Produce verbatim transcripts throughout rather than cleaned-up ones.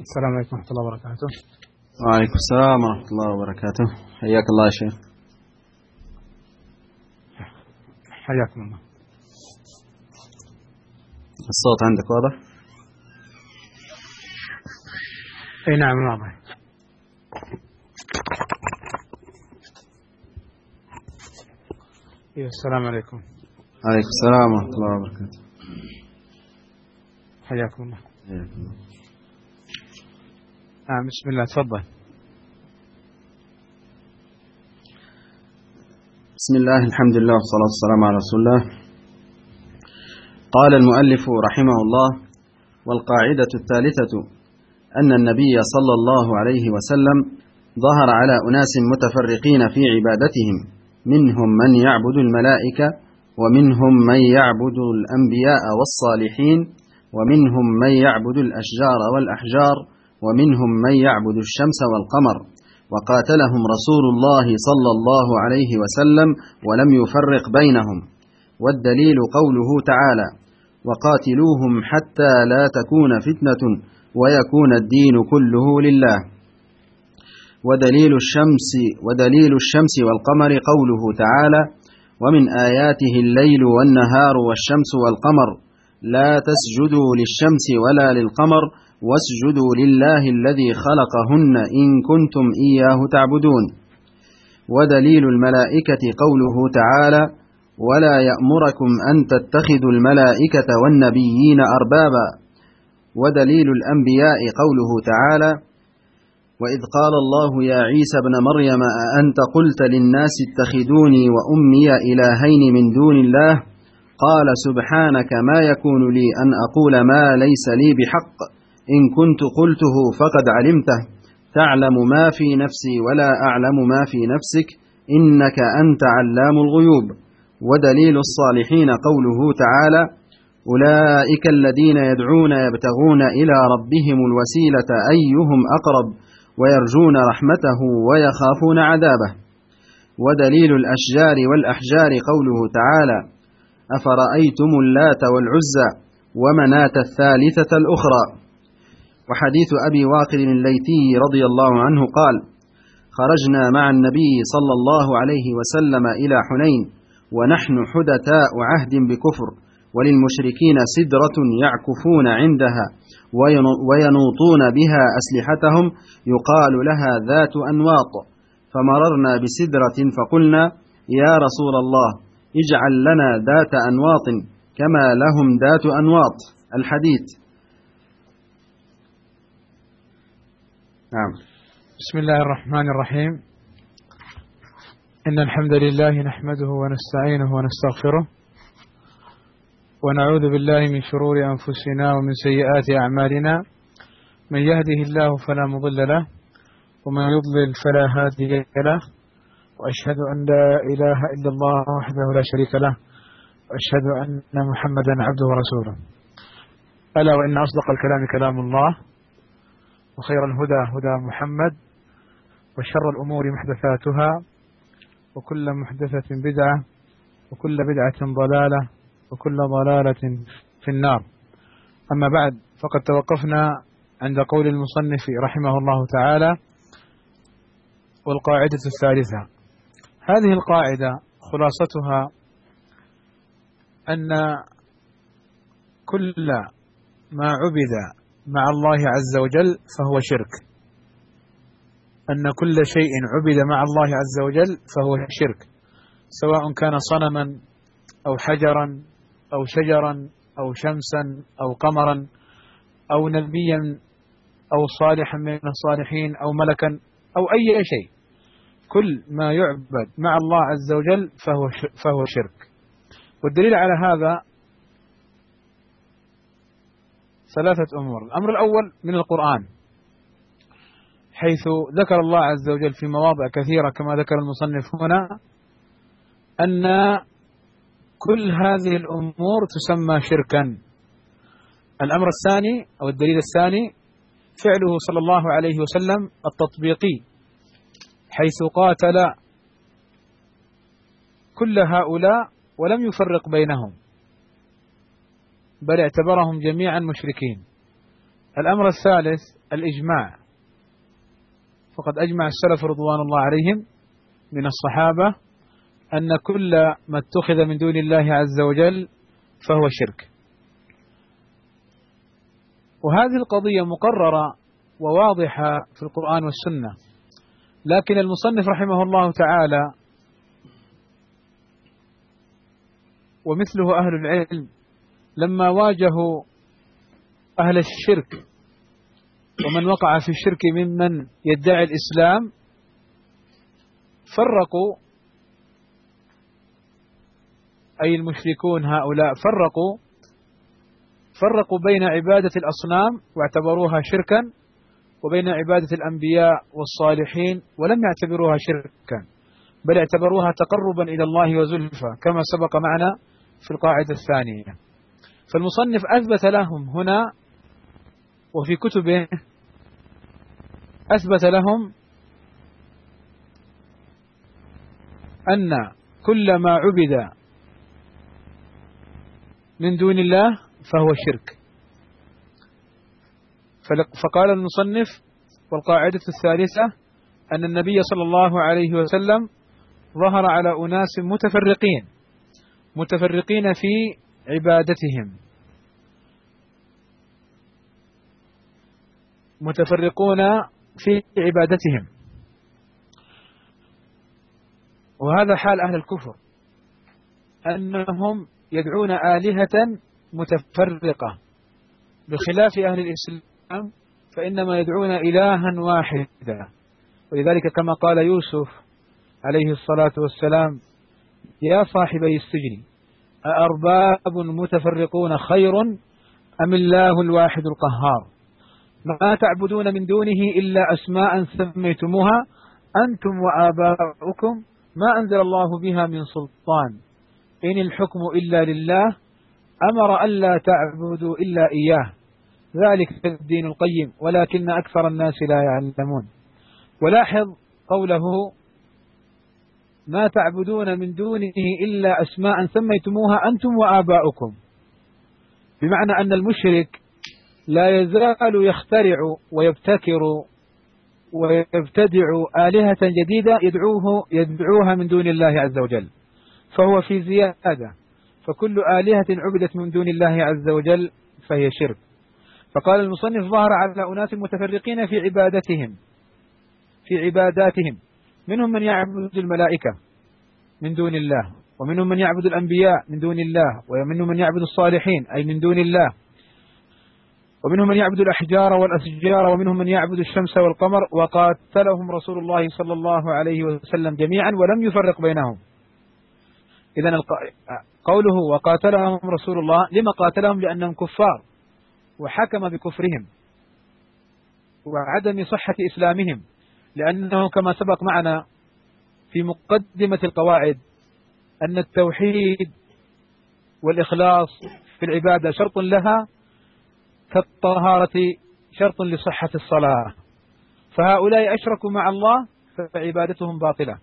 السلام عليكم ورحمة الله وبركاته. وعليكم السلام ورحمة الله وبركاته. حياك الله يا شيخ. حياكم الله. الصوت عندك واضح؟ اي نعم واضح. السلام عليكم. وعليكم السلام ورحمة الله وبركاته. حياكم الله. حياك الله. نعم بسم الله تفضل. بسم الله الحمد لله والصلاة والسلام على رسول الله. قال المؤلف رحمه الله: والقاعدة الثالثة أن النبي صلى الله عليه وسلم ظهر على أناس متفرقين في عبادتهم، منهم من يعبد الملائكة، ومنهم من يعبد الأنبياء والصالحين، ومنهم من يعبد الأشجار والأحجار، ومنهم من يعبد الشمس والقمر، وقاتلهم رسول الله صلى الله عليه وسلم ولم يفرق بينهم. والدليل قوله تعالى: وقاتلوهم حتى لا تكون فتنة ويكون الدين كله لله. ودليل الشمس ودليل الشمس والقمر قوله تعالى: ومن آياته الليل والنهار والشمس والقمر لا تسجدوا للشمس ولا للقمر واسجدوا لله الذي خلقهن إن كنتم إياه تعبدون. ودليل الملائكة قوله تعالى: ولا يأمركم أن تتخذوا الملائكة والنبيين أربابا. ودليل الأنبياء قوله تعالى: وإذ قال الله يا عيسى ابن مريم أأنت قلت للناس اتخذوني وأمي إلهين من دون الله قال سبحانك ما يكون لي أن أقول ما ليس لي بحق إن كنت قلته فقد علمته تعلم ما في نفسي ولا أعلم ما في نفسك إنك أنت علام الغيوب. ودليل الصالحين قوله تعالى: أولئك الذين يدعون يبتغون إلى ربهم الوسيلة أيهم أقرب ويرجون رحمته ويخافون عذابه. ودليل الأشجار والأحجار قوله تعالى: أفرأيتم اللات والعزى ومناة الثالثة الأخرى. وحديث أبي واقد الليثي رضي الله عنه قال: خرجنا مع النبي صلى الله عليه وسلم إلى حنين ونحن حدثاء عهد بكفر، وللمشركين سدرة يعكفون عندها وينوطون بها أسلحتهم يقال لها ذات أنواط، فمررنا بسدرة فقلنا: يا رسول الله اجعل لنا ذات أنواط كما لهم ذات أنواط. الحديث. نعم. بسم الله الرحمن الرحيم. إن الحمد لله نحمده ونستعينه ونستغفره، ونعوذ بالله من شرور أنفسنا ومن سيئات أعمالنا. من يهده الله فلا مضل له، ومن يضلل فلا هادي له، وأشهد أن لا إله إلا الله وحده لا شريك له، وأشهد أن محمدا عبده ورسوله. ألا وإن أصدق الكلام كلام الله، وخير الهدى هدى محمد، وشر الأمور محدثاتها، وكل محدثة بدعة، وكل بدعة ضلالة، وكل ضلالة في النار. أما بعد، فقد توقفنا عند قول المصنف رحمه الله تعالى: والقاعدة الثالثة. هذه القاعدة خلاصتها أن كل ما عبد مع الله عز وجل فهو شرك. أن كل شيء عبد مع الله عز وجل فهو شرك، سواء كان صنما أو حجرا أو شجرا أو شمسا أو قمرا أو نبيا أو صالحا من الصالحين أو ملكا أو أي شيء. كل ما يعبد مع الله عز وجل فهو فهو شرك. والدليل على هذا ثلاثة أمور. الأمر الأول من القرآن، حيث ذكر الله عز وجل في مواضع كثيرة كما ذكر المصنف هنا أن كل هذه الأمور تسمى شركا. الأمر الثاني أو الدليل الثاني فعله صلى الله عليه وسلم التطبيقي، حيث قاتل كل هؤلاء ولم يفرق بينهم، بل اعتبرهم جميعا مشركين. الأمر الثالث الإجماع، فقد أجمع السلف رضوان الله عليهم من الصحابة أن كل ما اتخذ من دون الله عز وجل فهو شرك. وهذه القضية مقررة وواضحة في القرآن والسنة، لكن المصنف رحمه الله تعالى ومثله أهل العلم لما واجهوا أهل الشرك ومن وقع في الشرك ممن يدعي الإسلام فرقوا، أي المشركون هؤلاء فرقوا فرقوا بين عبادة الأصنام واعتبروها شركا وبين عبادة الأنبياء والصالحين ولم يعتبروها شركا، بل اعتبروها تقربا إلى الله وزلفى كما سبق معنا في القاعدة الثانية. فالمصنف أثبت لهم هنا وفي كتبه أثبت لهم أن كل ما عبد من دون الله فهو شرك. فقال المصنف: والقاعدة الثالثة أن النبي صلى الله عليه وسلم ظهر على أناس متفرقين متفرقين في عبادتهم متفرقون في عبادتهم وهذا حال أهل الكفر، أنهم يدعون آلهة متفرقة، بخلاف أهل الإسلام فإنما يدعون إلها واحدا. ولذلك كما قال يوسف عليه الصلاة والسلام: يا صاحبي السجن أأرباب متفرقون خير أم الله الواحد القهار ما تعبدون من دونه إلا أسماء سميتموها أنتم وآباؤكم ما أنزل الله بها من سلطان إن الحكم إلا لله أمر ألا تعبدوا إلا إياه ذلك الدين القيم ولكن أكثر الناس لا يعلمون. ولاحظ قوله: ما تعبدون من دونه إلا أسماء سميتموها أنتم وآباؤكم، بمعنى أن المشرك لا يزال يخترع ويبتكر ويبتدع آلهة جديدة يدعوه يدعوها من دون الله عز وجل، فهو في زيادة، فكل آلهة عبدت من دون الله عز وجل فهي شرك. فقال المصنف: ظهر على أناس متفرقين في عبادتهم في عباداتهم منهم من يعبد الملائكة من دون الله، ومنهم من يعبد الأنبياء من دون الله، ومنهم من يعبد الصالحين أي من دون الله، ومنهم من يعبد الأحجار والأشجار، ومنهم من يعبد الشمس والقمر، وقاتلهم رسول الله صلى الله عليه وسلم جميعا ولم يفرق بينهم. إذن قوله وقاتلهم رسول الله، لما قاتلهم؟ لأنهم كفار وحكم بكفرهم وعدم صحة إسلامهم، لأنه كما سبق معنا في مقدمة القواعد أن التوحيد والإخلاص في العبادة شرط لها كالطهارة شرط لصحة الصلاة، فهؤلاء أشركوا مع الله فعبادتهم باطلة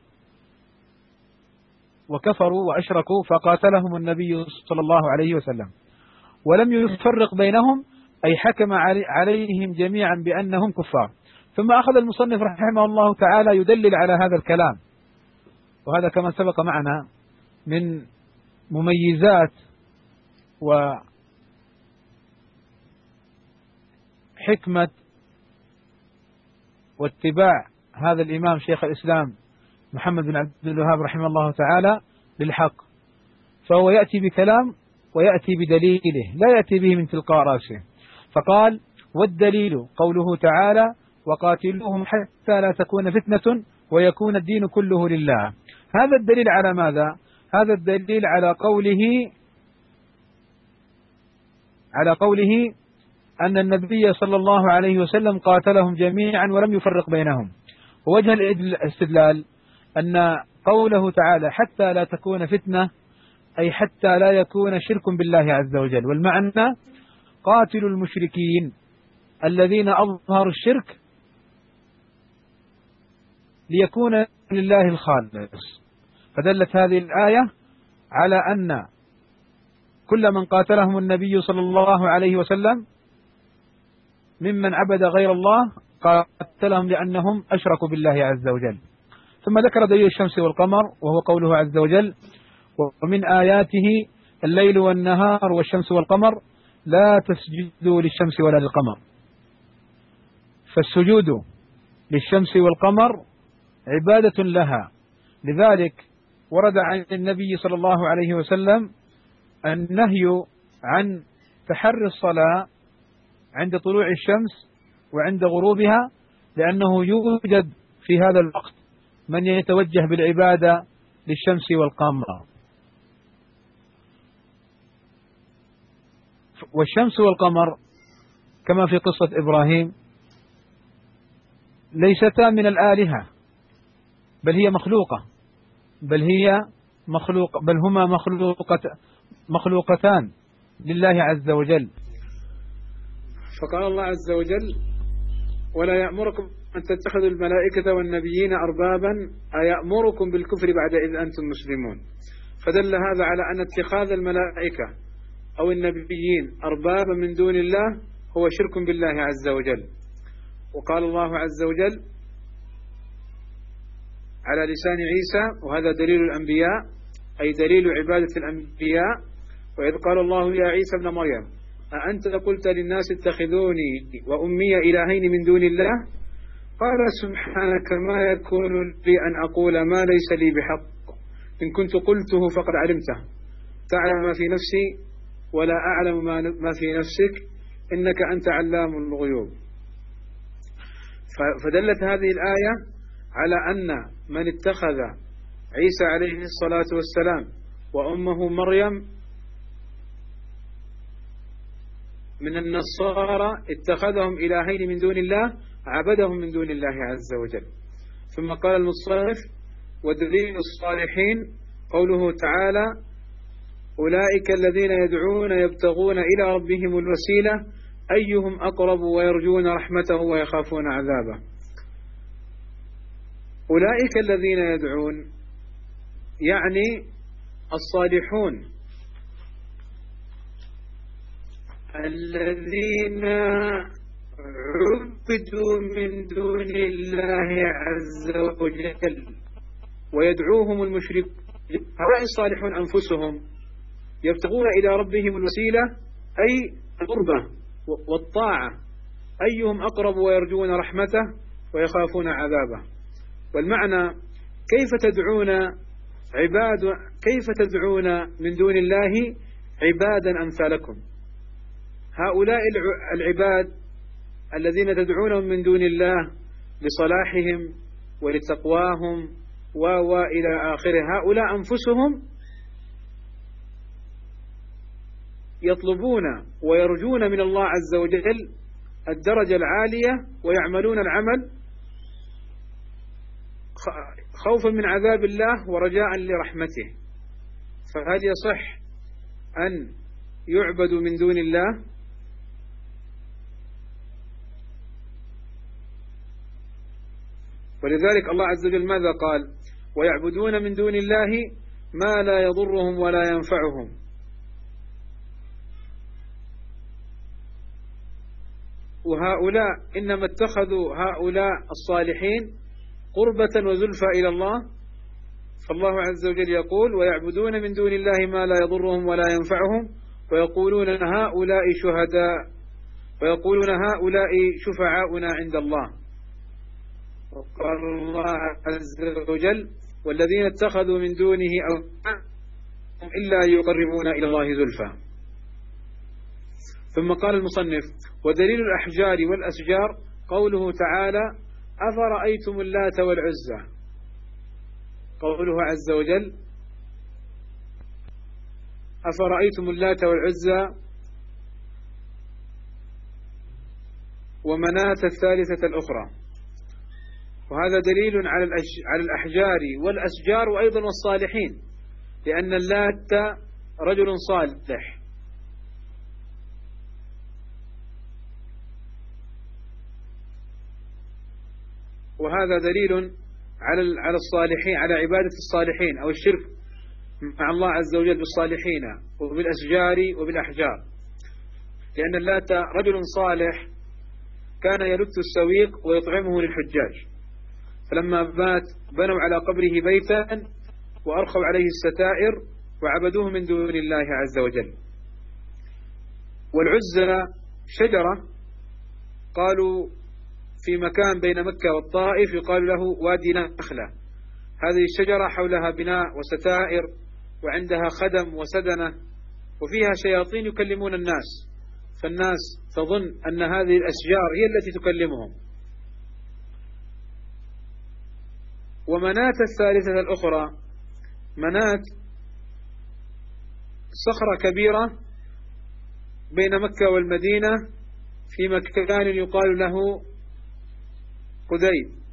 وكفروا وأشركوا، فقاتلهم النبي صلى الله عليه وسلم ولم يفرق بينهم، أي حكم عليهم جميعا بأنهم كفار. ثم أخذ المصنف رحمه الله تعالى يدلل على هذا الكلام، وهذا كما سبق معنا من مميزات وحكمة واتباع هذا الإمام شيخ الإسلام محمد بن عبد الوهاب رحمه الله تعالى للحق، فهو يأتي بكلام ويأتي بدليله لا يأتي به من تلقاء رأسه. فقال: والدليل قوله تعالى: وقاتلوهم حتى لا تكون فتنة ويكون الدين كله لله. هذا الدليل على ماذا؟ هذا الدليل على قوله على قوله أن النبي صلى الله عليه وسلم قاتلهم جميعا ولم يفرق بينهم. ووجه الاستدلال أن قوله تعالى حتى لا تكون فتنة أي حتى لا يكون شرك بالله عز وجل، والمعنى قاتلوا المشركين الذين أظهروا الشرك ليكون لله الخالص. فدلت هذه الآية على أن كل من قاتلهم النبي صلى الله عليه وسلم ممن عبد غير الله قاتلهم لأنهم أشركوا بالله عز وجل. ثم ذكر دليل الشمس والقمر وهو قوله عز وجل: ومن آياته الليل والنهار والشمس والقمر لا تسجدوا للشمس ولا للقمر. فالسجود للشمس والقمر عبادة لها، لذلك ورد عن النبي صلى الله عليه وسلم النهي عن تحري الصلاة عند طلوع الشمس وعند غروبها، لأنه يوجد في هذا الوقت من يتوجه بالعبادة للشمس والقمر. والشمس والقمر كما في قصة إبراهيم ليستا من الآلهة، بل هي مخلوقة بل هي مخلوق بل هما مخلوقة مخلوقتان لله عز وجل. فقال الله عز وجل: ولا يأمركم أن تتخذوا الملائكة والنبيين أربابا أيأمركم بالكفر بعد إذ أنتم مسلمون. فدل هذا على أن اتخاذ الملائكة أو النبيين أربابا من دون الله هو شرك بالله عز وجل. وقال الله عز وجل على لسان عيسى، وهذا دليل الأنبياء أي دليل عبادة الأنبياء: وإذ قال الله يا عيسى ابن مريم أأنت قلت للناس اتخذوني وأمي إلهين من دون الله؟ قال سبحانك ما يكون لي أن أقول ما ليس لي بحق، إن كنت قلته فقد علمته، تعلم ما في نفسي ولا أعلم ما في نفسك، إنك أنت علام الغيوب. فدلت هذه الآية على أن من اتخذ عيسى عليه الصلاة والسلام وأمه مريم من النصارى اتخذهم إلهين من دون الله، عبدهم من دون الله عز وجل. ثم قال المصنف: ودليل الصالحين قوله تعالى: أولئك الذين يدعون يبتغون إلى ربهم الوسيلة أيهم أقرب ويرجون رحمته ويخافون عذابه. أولئك الذين يدعون يعني الصالحون الذين عبدوا من دون الله عز وجل ويدعوهم المشرك. هؤلاء الصالحون أنفسهم يبتغون إلى ربهم الوسيلة أي القربة والطاعة، أيهم أقرب ويرجون رحمته ويخافون عذابه. والمعنى: كيف تدعون عباد كيف تدعون من دون الله عبادا أمثالكم؟ هؤلاء العباد الذين تدعونهم من دون الله لصلاحهم ولتقواهم وإلى آخره، هؤلاء أنفسهم يطلبون ويرجون من الله عز وجل الدرجة العالية ويعملون العمل خوفا من عذاب الله ورجاء لرحمته. فهل يصح أن يعبدوا من دون الله؟ ولذلك الله عز وجل ماذا قال؟ ويعبدون من دون الله ما لا يضرهم ولا ينفعهم. وهؤلاء إنما اتخذوا هؤلاء الصالحين قربة وزلفى إلى الله. فالله عز وجل يقول: ويعبدون من دون الله ما لا يضرهم ولا ينفعهم ويقولون هؤلاء شهداء ويقولون هؤلاء شفعاؤنا عند الله. وقال الله عز وجل: والذين اتخذوا من دونه أولياء إلا يقربون إلى الله زلفى. ثم قال المصنف: ودليل الأحجار والأشجار قوله تعالى: أفرأيتم اللات والعزى. قوله عز وجل: أفرأيتم اللات والعزى ومناة الثالثة الأخرى. وهذا دليل على على الأحجار والأشجار وأيضا والصالحين، لأن اللات رجل صالح، وهذا دليل على على الصالحين، على عبادة الصالحين أو الشرك مع الله عز وجل بالصالحين وبالأشجار وبالأحجار، لأن اللات رجل صالح كان يلت السويق ويطعمه للحجاج، فلما مات بنوا على قبره بيتا وأرخوا عليه الستائر وعبدوه من دون الله عز وجل. والعزى شجرة قالوا في مكان بين مكة والطائف يقال له وادي نخلة. هذه الشجرة حولها بناء وستائر وعندها خدم وسدنة وفيها شياطين يكلمون الناس، فالناس تظن أن هذه الأشجار هي التي تكلمهم. ومناة الثالثة الأخرى، مناة صخرة كبيرة بين مكة والمدينة في مكان يقال له قديد.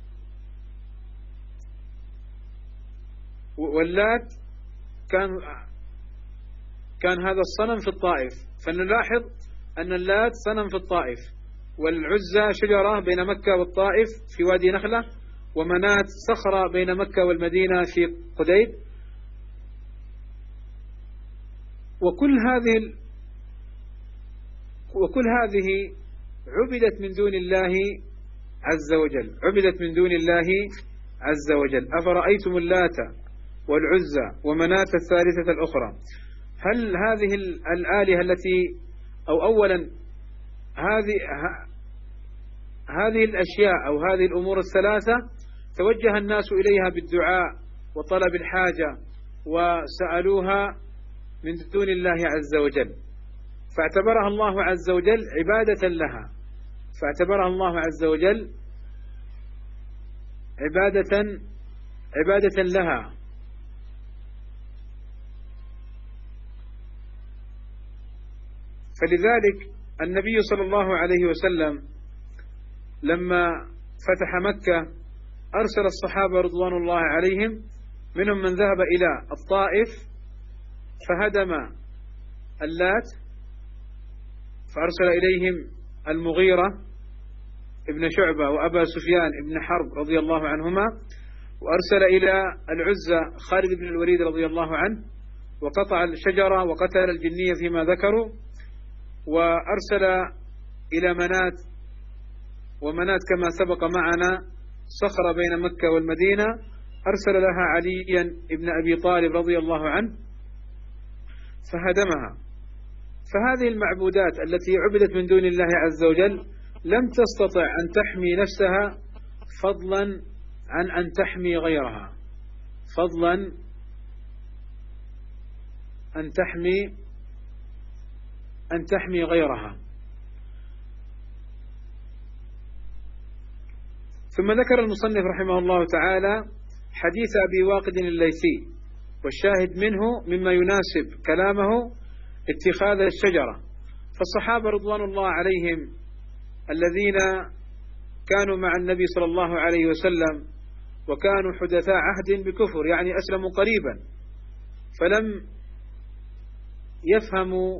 واللات كان كان هذا الصنم في الطائف، فنلاحظ أن اللات صنم في الطائف، والعزى شجرة بين مكة والطائف في وادي نخلة، ومناة صخرة بين مكة والمدينة في قديد. وكل هذه وكل هذه عبدت من دون الله عز وجل، عبدت من دون الله عز وجل. أفرأيتم اللات والعزى ومناة الثالثة الأخرى. هل هذه الآلهة التي أو أولا هذه هذه الأشياء أو هذه الأمور الثلاثة توجه الناس إليها بالدعاء وطلب الحاجة وسألوها من دون الله عز وجل، فاعتبرها الله عز وجل عبادة لها، فاعتبرها الله عز وجل عبادة عبادة لها. فلذلك النبي صلى الله عليه وسلم لما فتح مكة أرسل الصحابة رضوان الله عليهم، منهم من ذهب إلى الطائف فهدم اللات، فأرسل إليهم المغيرة ابن شعبة وأبا سفيان ابن حرب رضي الله عنهما، وأرسل إلى العزى خالد بن الوليد رضي الله عنه، وقطع الشجرة وقتل الجنية فيما ذكروا. وأرسل إلى منات، ومنات كما سبق معنا صخرة بين مكة والمدينة، أرسل لها عليا ابن أبي طالب رضي الله عنه فهدمها. فهذه المعبودات التي عبدت من دون الله عز وجل لم تستطع أن تحمي نفسها فضلا عن أن تحمي غيرها، فضلا أن تحمي أن تحمي غيرها. ثم ذكر المصنف رحمه الله تعالى حديث أبي واقد الليثي، والشاهد منه مما يناسب كلامه اتخاذ الشجرة. فالصحابة رضوان الله عليهم الذين كانوا مع النبي صلى الله عليه وسلم وكانوا حدثاء عهد بكفر، يعني أسلموا قريبا، فلم يفهموا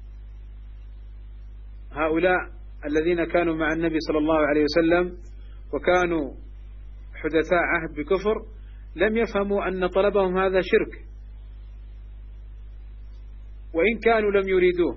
هؤلاء الذين كانوا مع النبي صلى الله عليه وسلم وكانوا حدثاء عهد بكفر، لم يفهموا أن طلبهم هذا شرك، وإن كانوا لم يريدوه.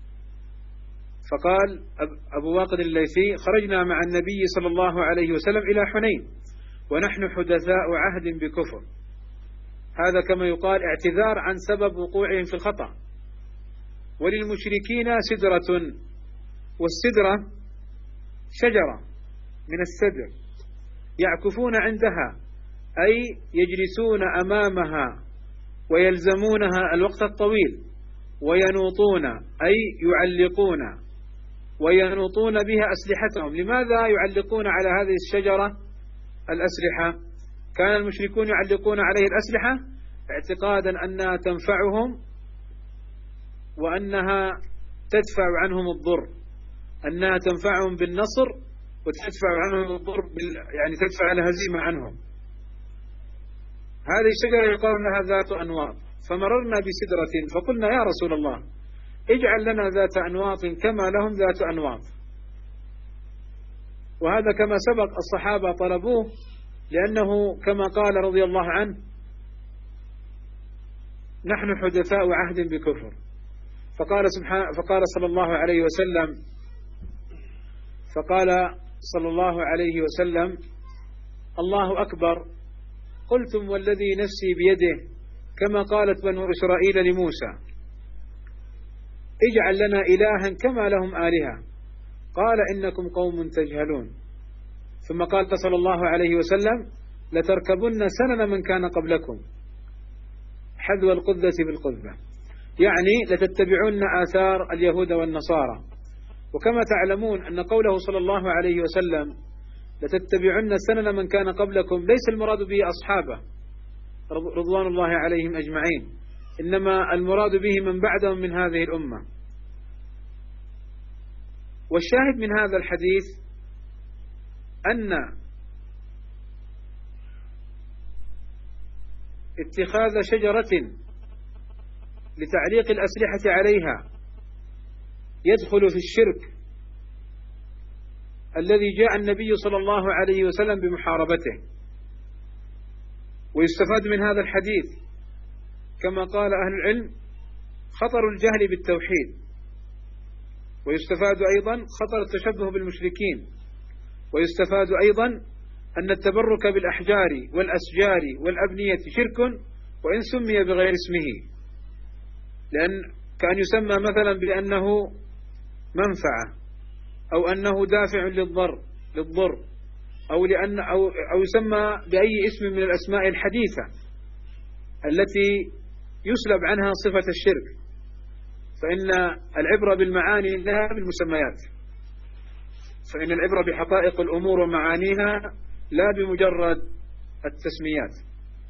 فقال أبو واقد الليثي: خرجنا مع النبي صلى الله عليه وسلم إلى حنين ونحن حدثاء عهد بكفر. هذا كما يقال اعتذار عن سبب وقوعهم في الخطأ. وللمشركين سدرة، والسدرة شجرة من السدر يعكفون عندها، أي يجلسون أمامها ويلزمونها الوقت الطويل، وينوطون أي يعلقون وينوطون بها أسلحتهم. لماذا يعلقون على هذه الشجرة الأسلحة؟ كان المشركون يعلقون عليه الأسلحة اعتقادا أنها تنفعهم وأنها تدفع عنهم الضر، أنها تنفعهم بالنصر وتدفع عنهم الضر بال... يعني تدفع الهزيمة عنهم. هذه الشجرة يقال لها ذات أنواط، فمررنا بسدرة فقلنا: يا رسول الله اجعل لنا ذات أنواط كما لهم ذات أنواط. وهذا كما سبق الصحابة طلبوه، لأنه كما قال رضي الله عنه: نحن حدثاء عهد بكفر. فقال سبحانه فقال صلى الله عليه وسلم: فقال صلى الله عليه وسلم: الله أكبر. قلتم: والذي نفسي بيده، كما قالت بنو إسرائيل لموسى: اجعل لنا إلها كما لهم آلهة. قال: إنكم قوم تجهلون. ثم قال صلى الله عليه وسلم: لتركبن سنن من كان قبلكم حذو القذة بالقذة، يعني لتتبعون آثار اليهود والنصارى. وكما تعلمون أن قوله صلى الله عليه وسلم لتتبعن سنن من كان قبلكم ليس المراد به أصحابه رضوان الله عليهم أجمعين، إنما المراد به من بعدهم من هذه الأمة. والشاهد من هذا الحديث أن اتخاذ شجرة لتعليق الأسلحة عليها يدخل في الشرك الذي جاء النبي صلى الله عليه وسلم بمحاربته. ويستفاد من هذا الحديث كما قال أهل العلم خطر الجهل بالتوحيد، ويستفاد أيضا خطر التشبه بالمشركين، ويستفاد أيضا أن التبرك بالأحجار والأشجار والأبنية شرك وإن سمي بغير اسمه، لأن كأن يسمى مثلا بأنه منفعة أو أنه دافع للضر للضر أو لأن أو أو يسمى بأي اسم من الأسماء الحديثة التي يسلب عنها صفة الشرك. فإن العبرة بالمعاني لها بالمسميات، فإن العبرة بحقائق الأمور ومعانيها لا بمجرد التسميات.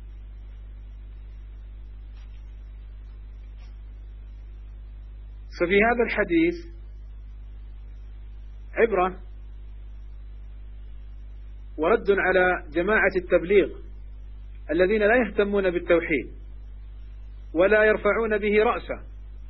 ففي هذا الحديث عبرة ورد على جماعة التبليغ الذين لا يهتمون بالتوحيد ولا يرفعون به رأسا،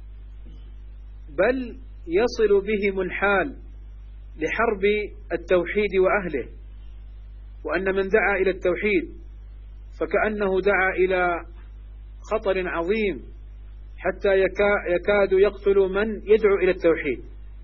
بل يصل بهم الحال لحرب التوحيد وأهله، وأن من دعا إلى التوحيد فكأنه دعا إلى خطر عظيم حتى يكاد يقتل من يدعو إلى التوحيد.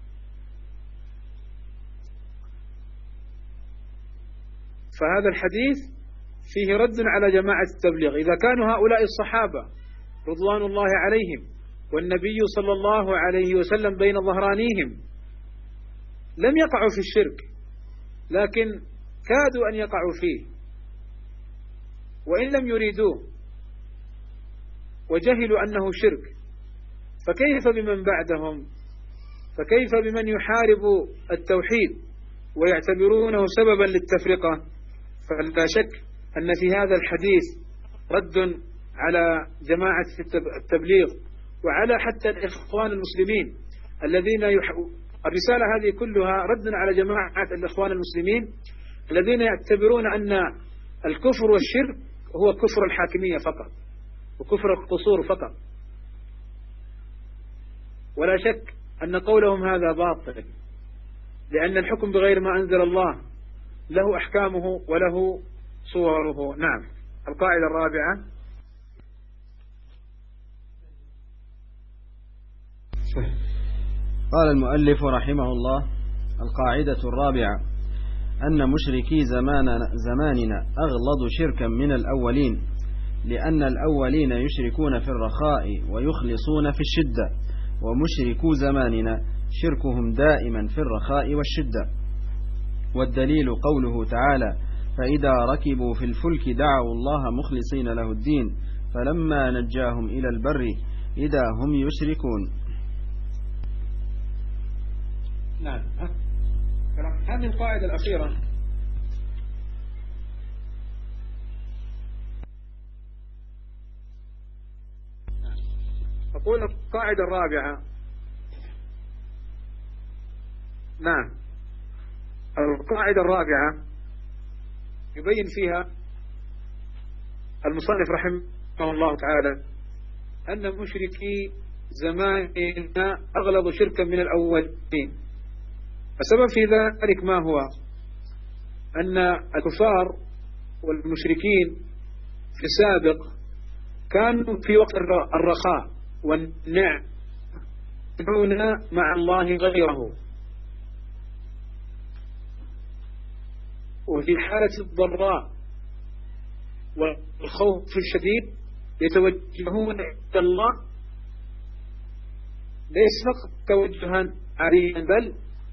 فهذا الحديث فيه رد على جماعة التبليغ. إذا كانوا هؤلاء الصحابة رضوان الله عليهم والنبي صلى الله عليه وسلم بين ظهرانيهم لم يقعوا في الشرك، لكن كادوا أن يقعوا فيه وإن لم يريدوه وجهلوا أنه شرك، فكيف بمن بعدهم؟ فكيف بمن يحارب التوحيد ويعتبرونه سببا للتفرقة؟ فلا شك أن في هذا الحديث رد على جماعة التبليغ وعلى حتى الإخوان المسلمين الذين يح... الرسالة هذه كلها رد على جماعة الإخوان المسلمين الذين يعتبرون أن الكفر والشرك هو كفر الحاكمية فقط وكفر القصور فقط. ولا شك أن قولهم هذا باطل، لأن الحكم بغير ما أنزل الله له أحكامه وله صوره. نعم. القاعدة الرابعة: قال المؤلف رحمه الله: القاعدة الرابعة أن مشركي زمان زماننا أغلظ شركا من الأولين، لأن الأولين يشركون في الرخاء ويخلصون في الشدة، ومشركو زماننا شركهم دائما في الرخاء والشدة. والدليل قوله تعالى: فإذا ركبوا في الفلك دعوا الله مخلصين له الدين فلما نجاهم إلى البر إذا هم يشركون. نعم. هذه القاعدة الأخيرة أقول القاعدة الرابعة. نعم. القاعدة الرابعة يبين فيها المصنف رحمه الله تعالى أن مشركي زماننا أغلظ شركا من الأولين. السبب في ذلك ما هو؟ أن الكفار والمشركين في السابق كانوا في وقت الرخاء والنعم يدعون مع الله غيره، وفي حالة الضراء والخوف الشديد يتوجهون إلى الله ليس فقط توجها عاديا بل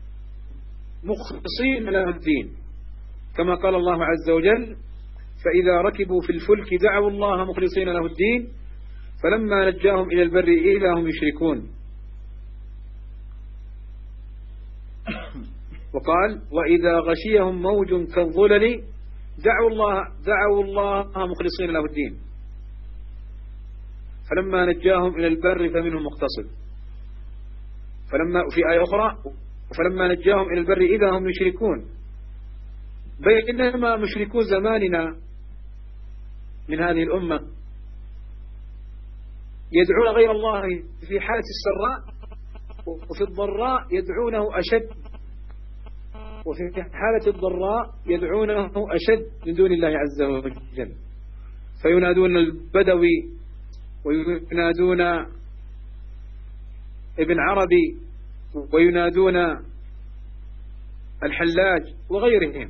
مخلصين له الدين، كما قال الله عز وجل: فإذا ركبوا في الفلك دعوا الله مخلصين له الدين فلما نجاهم إلى البر إذا هم يشركون. وقال: وإذا غشيهم موج كالظلل دعوا الله دعوا الله مخلصين له الدين فلما نجاهم إلى البر فمنهم مقتصد. فلما في آية أخرى: فلما نجاهم إلى البر إذا هم يشركون. بينما مشركو زماننا من هذه الأمة يدعون غير الله في حالة السراء، وفي الضراء يدعونه أشد، وفي حالة الضراء يدعونه أشد من دون الله عز وجل. فينادون البدوي وينادون ابن عربي وينادون الحلاج وغيرهم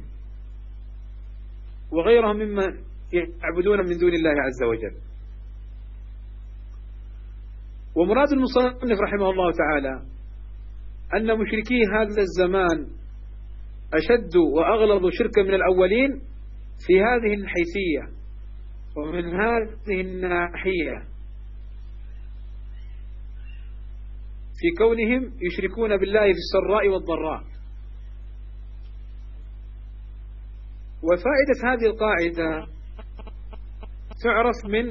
وغيرهم ممن يعبدون من دون الله عز وجل. ومراد المصنف رحمه الله تعالى أن مشركي هذا الزمان أشد وأغلظ شركا من الأولين في هذه الحيثية ومن هذه الناحية، في كونهم يشركون بالله في السراء والضراء. وفائدة هذه القاعدة تعرف من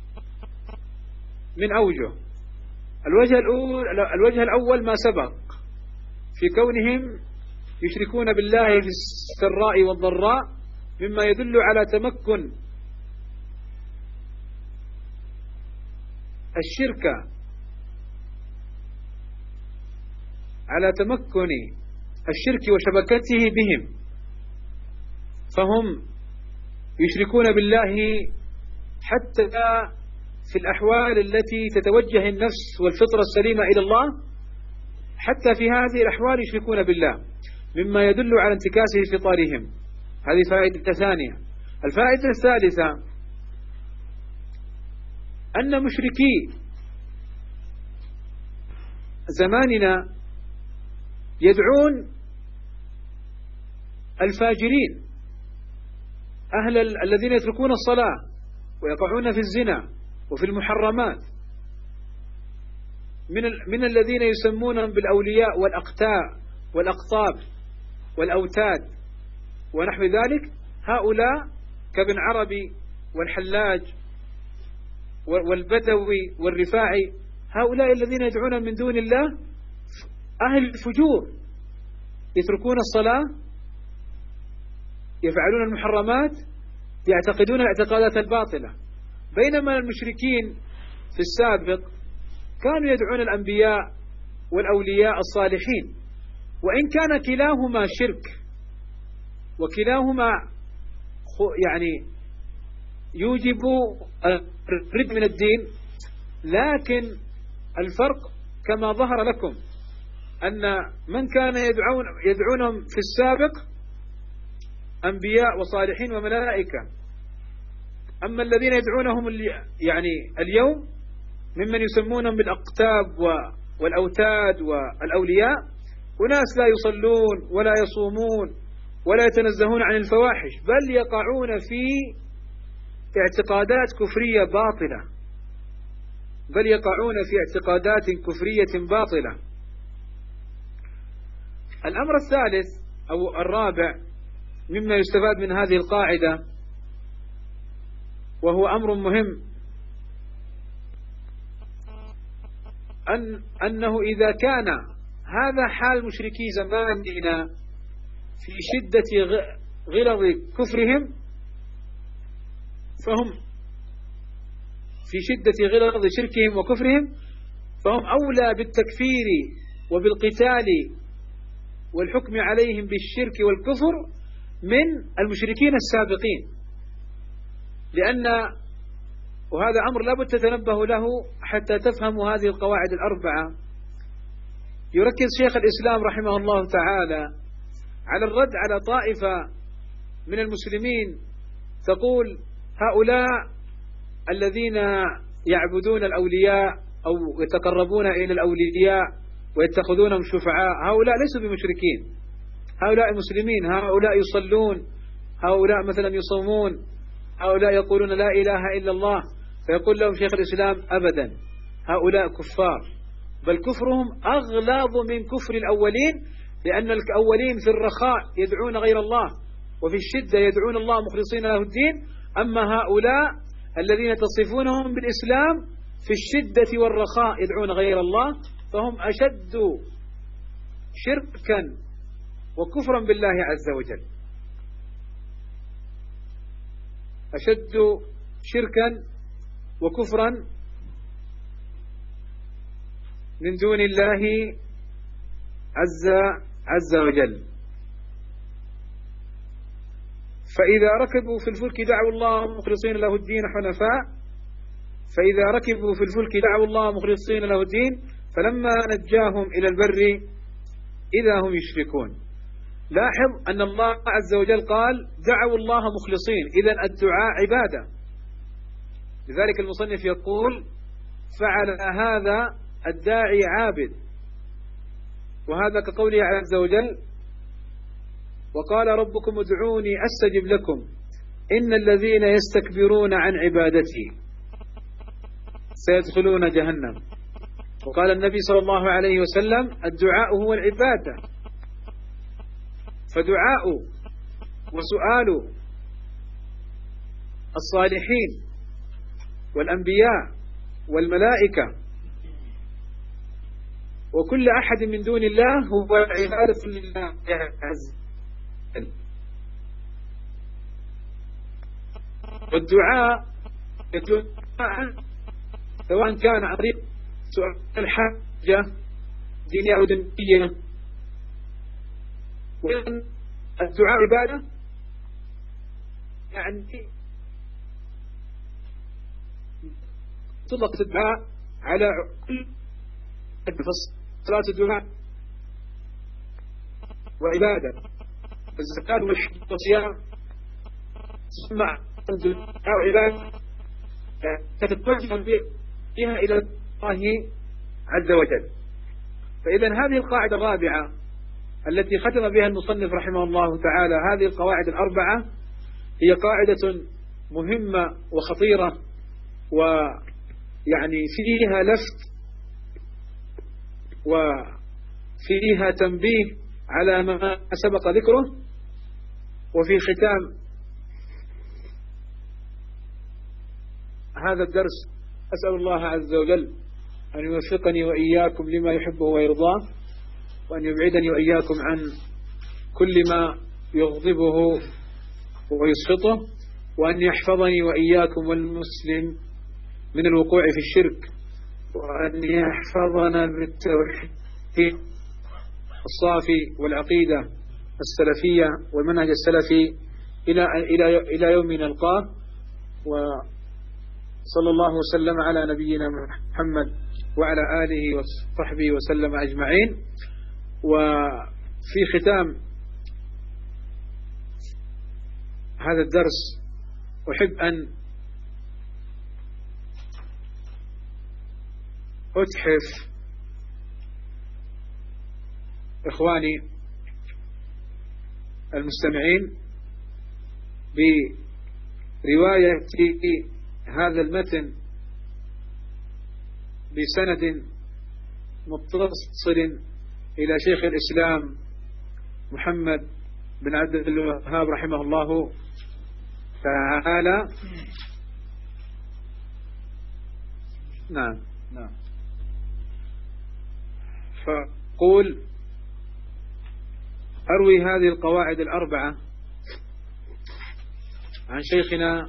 من أوجه. الوجه الأول الوجه الأول ما سبق في كونهم يشركون بالله في السراء والضراء، مما يدل على تمكن الشركة على تمكن الشرك وشبكته بهم، فهم يشركون بالله حتى في الأحوال التي تتوجه النفس والفطرة السليمة إلى الله، حتى في هذه الأحوال يشركون بالله، مما يدل على انتكاسه فطرهم. هذه فائدة ثانية. الفائدة الثالثة أن مشركي زماننا يدعون الفاجرين، أهل الذين يتركون الصلاة ويقعون في الزنا وفي المحرمات، من من الذين يسمونهم بالأولياء والأقتاء والأقطاب والأوتاد ونحو ذلك. هؤلاء كابن عربي والحلاج والبدوي والرفاعي، هؤلاء الذين يدعون من دون الله أهل الفجور، يتركون الصلاة، يفعلون المحرمات، يعتقدون الاعتقادات الباطلة. بينما المشركين في السابق كانوا يدعون الأنبياء والأولياء الصالحين، وإن كان كلاهما شرك وكلاهما يعني يوجب الرد من الدين، لكن الفرق كما ظهر لكم أن من كان يدعون يدعونهم في السابق أنبياء وصالحين وملائكة، أما الذين يدعونهم يعني اليوم ممن يسمونهم بالأقتاب والأوتاد والأولياء، وناس لا يصلون ولا يصومون ولا يتنزهون عن الفواحش، بل يقعون في اعتقادات كفرية باطلة بل يقعون في اعتقادات كفرية باطلة. الأمر الثالث أو الرابع مما يستفاد من هذه القاعدة، وهو أمر مهم، أن أنه إذا كان هذا حال مشركي زماننا في شدة غلظ كفرهم، فهم في شدة غلظ شركهم وكفرهم فهم أولى بالتكفير وبالقتال والحكم عليهم بالشرك والكفر من المشركين السابقين. لأن وهذا أمر لابد تتنبه له حتى تفهموا هذه القواعد الأربعة. يركز شيخ الإسلام رحمه الله تعالى على الرد على طائفة من المسلمين تقول هؤلاء الذين يعبدون الأولياء أو يتقربون إلى الأولياء ويتخذونهم شفعاء، هؤلاء ليسوا بمشركين، هؤلاء مسلمين، هؤلاء يصلون، هؤلاء مثلا يصومون، هؤلاء يقولون لا إله إلا الله. فيقول لهم شيخ الإسلام أبدا، هؤلاء كفار، بل كفرهم أغلاظ من كفر الأولين، لأن الأولين في الرخاء يدعون غير الله وفي الشدة يدعون الله مخلصين له الدين، أما هؤلاء الذين تصفونهم بالإسلام في الشدة والرخاء يدعون غير الله، فهم أشد شركا وكفرا بالله عز وجل، أشد شركا وكفرا من دون الله عز عز وجل. فإذا ركبوا في الفلك دعوا الله مخلصين له الدين حنفاء، فإذا ركبوا في الفلك دعوا الله مخلصين له الدين فلما نجاهم إلى البر إذا هم يشركون. لاحظ أن الله عز وجل قال دعوا الله مخلصين، إذن الدعاء عبادة. لذلك المصنف يقول فعل هذا الداعي عابد، وهذا كقوله عز وجل وقال ربكم ادعوني أستجب لكم إن الذين يستكبرون عن عبادتي سيدخلون جهنم. وقال النبي صلى الله عليه وسلم الدعاء هو العبادة، فدعاء وسؤال الصالحين والأنبياء والملائكة وكل أحد من دون الله هو عبادة لله عز وجل. والدعاء سواء كان عن طريق سؤال الحاجة دينية أو دنيا، وأن الدعاء عبادة يعني تطلق الدعاء على كل صلاة الدعاء وعبادة، الزكاة والحج والصيام تسمى الدعاء وعبادة تتوجه فيها إلى الله عز وجل. فإذا هذه القاعدة الرابعة التي ختم بها المصنف رحمه الله تعالى، هذه القواعد الأربعة هي قاعدة مهمة وخطيرة، ويعني فيها لفت وفيها تنبيه على ما سبق ذكره. وفي ختام هذا الدرس أسأل الله عز وجل أن يوفقني وإياكم لما يحبه ويرضاه، وأن يبعدني وإياكم عن كل ما يغضبه ويسخطه، وأن يحفظني وإياكم والمسلم من الوقوع في الشرك، وأن يحفظنا بالتوحيد الصافي والعقيدة السلفية والمنهج السلفي إلى إلى إلى يوم نلقاه. وصلى الله وسلم على نبينا محمد وعلى آله وصحبه وسلم أجمعين. وفي ختام هذا الدرس أحب أن أتحف إخواني المستمعين برواية هذا المتن بسند متصل إلى شيخ الإسلام محمد بن عبد الوهاب رحمه الله تعالى. نعم نعم فقول أروي هذه القواعد الأربعة عن شيخنا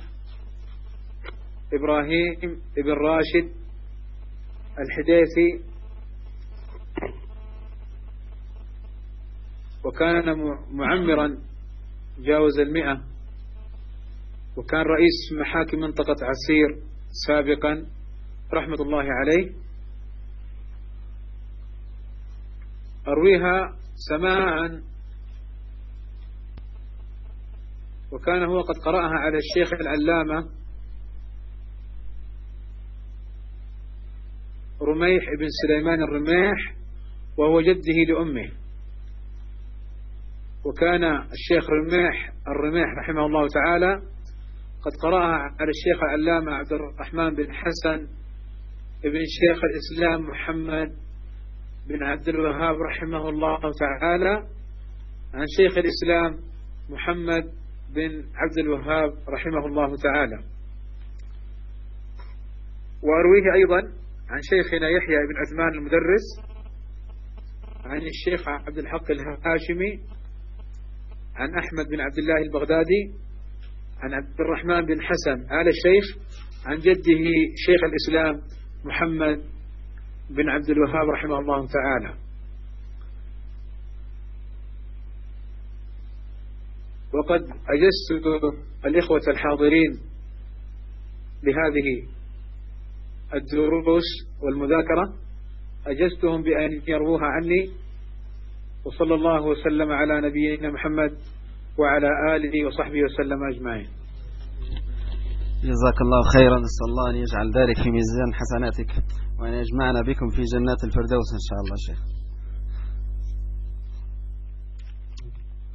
إبراهيم بن راشد الحديثي، وكان معمرا جاوز المئة، وكان رئيس محاكم منطقة عسير سابقا رحمة الله عليه. أرويها سماعا وكان هو قد قرأها على الشيخ العلامة رميح بن سليمان الرميح، وهو جده لأمه. وكان الشيخ رميح الرميح رحمه الله تعالى قد قرأها على الشيخ العلامة عبد الرحمن بن حسن ابن شيخ الإسلام محمد بن عبد الوهاب رحمه الله تعالى عن شيخ الإسلام محمد بن عبد الوهاب رحمه الله تعالى. وأرويه أيضا عن شيخنا يحيى بن عثمان المدرس عن الشيخ عبد الحق الهاشمي عن أحمد بن عبد الله البغدادي عن عبد الرحمن بن حسن آل الشيخ عن جده شيخ الإسلام محمد بن عبد الوهاب رحمه الله تعالى. وقد أجزت الإخوة الحاضرين لهذه الدروس والمذاكرة، أجزتهم بأن يروها عني. وصلى الله وسلم على نبينا محمد وعلى آله وصحبه وسلم أجمعين. جزاك الله خيرا، نسأل الله أن يجعل ذلك في ميزان حسناتك وأن يجمعنا بكم في جنات الفردوس إن شاء الله شيخ.